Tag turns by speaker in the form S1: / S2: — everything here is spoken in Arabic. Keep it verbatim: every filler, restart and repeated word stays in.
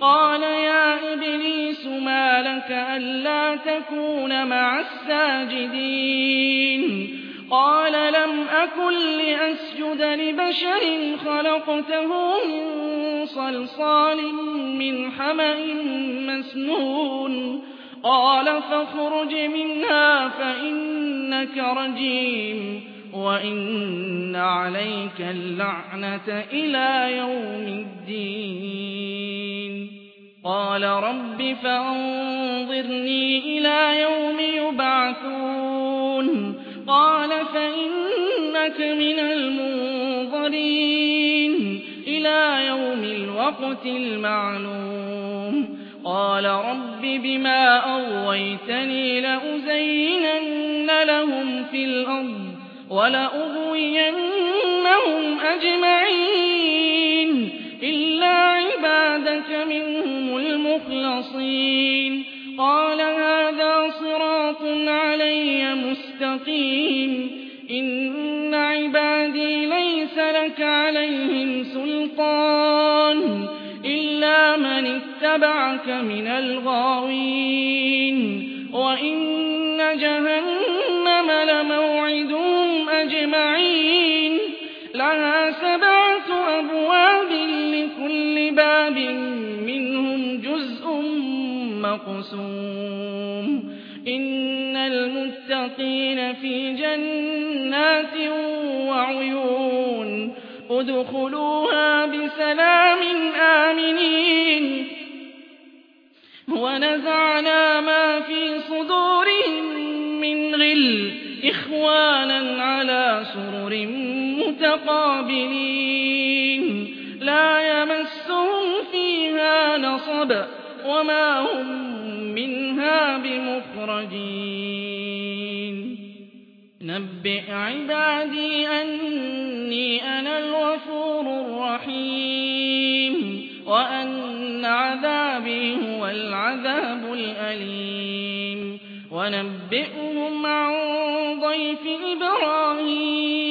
S1: قال يا إبليس ما لك ألا تكون مع الساجدين قال لم أكن لأسجد لبشر خلقته من صلصال من حمأ مسنون قال فاخرج منها فإنك رجيم وإن عليك اللعنة إلى يوم الدين قال رب فأنظرني إلى يوم يبعثون قال فإنك من المنظرين إلى يوم الوقت المعلوم قال رب بما أغويتني لأزينن لهم في الأرض ولأغوينهم أجمعين إلا عبادك منهم المخلصين قال هذا صراط علي مستقيم إن عبادي ليس لك عليهم سلطان إلا من اتبعك من الغاوين وإن جهنم لموعدهم أجمعين لها سبعة أبواب لكل باب منهم جزء مقسوم إن المتقين في جنات وعيون ادخلوها بسلام آمنين ونزعنا ما في صدورهم من غل إخوانا على سرر متقابلين لا يمسهم فيها نصب وما هم منها بمخرجين نبئ عبادي أني أنا الغفور الرحيم وأن عذابي هو العذاب الأليم ونبئهم عن ضيف إبراهيم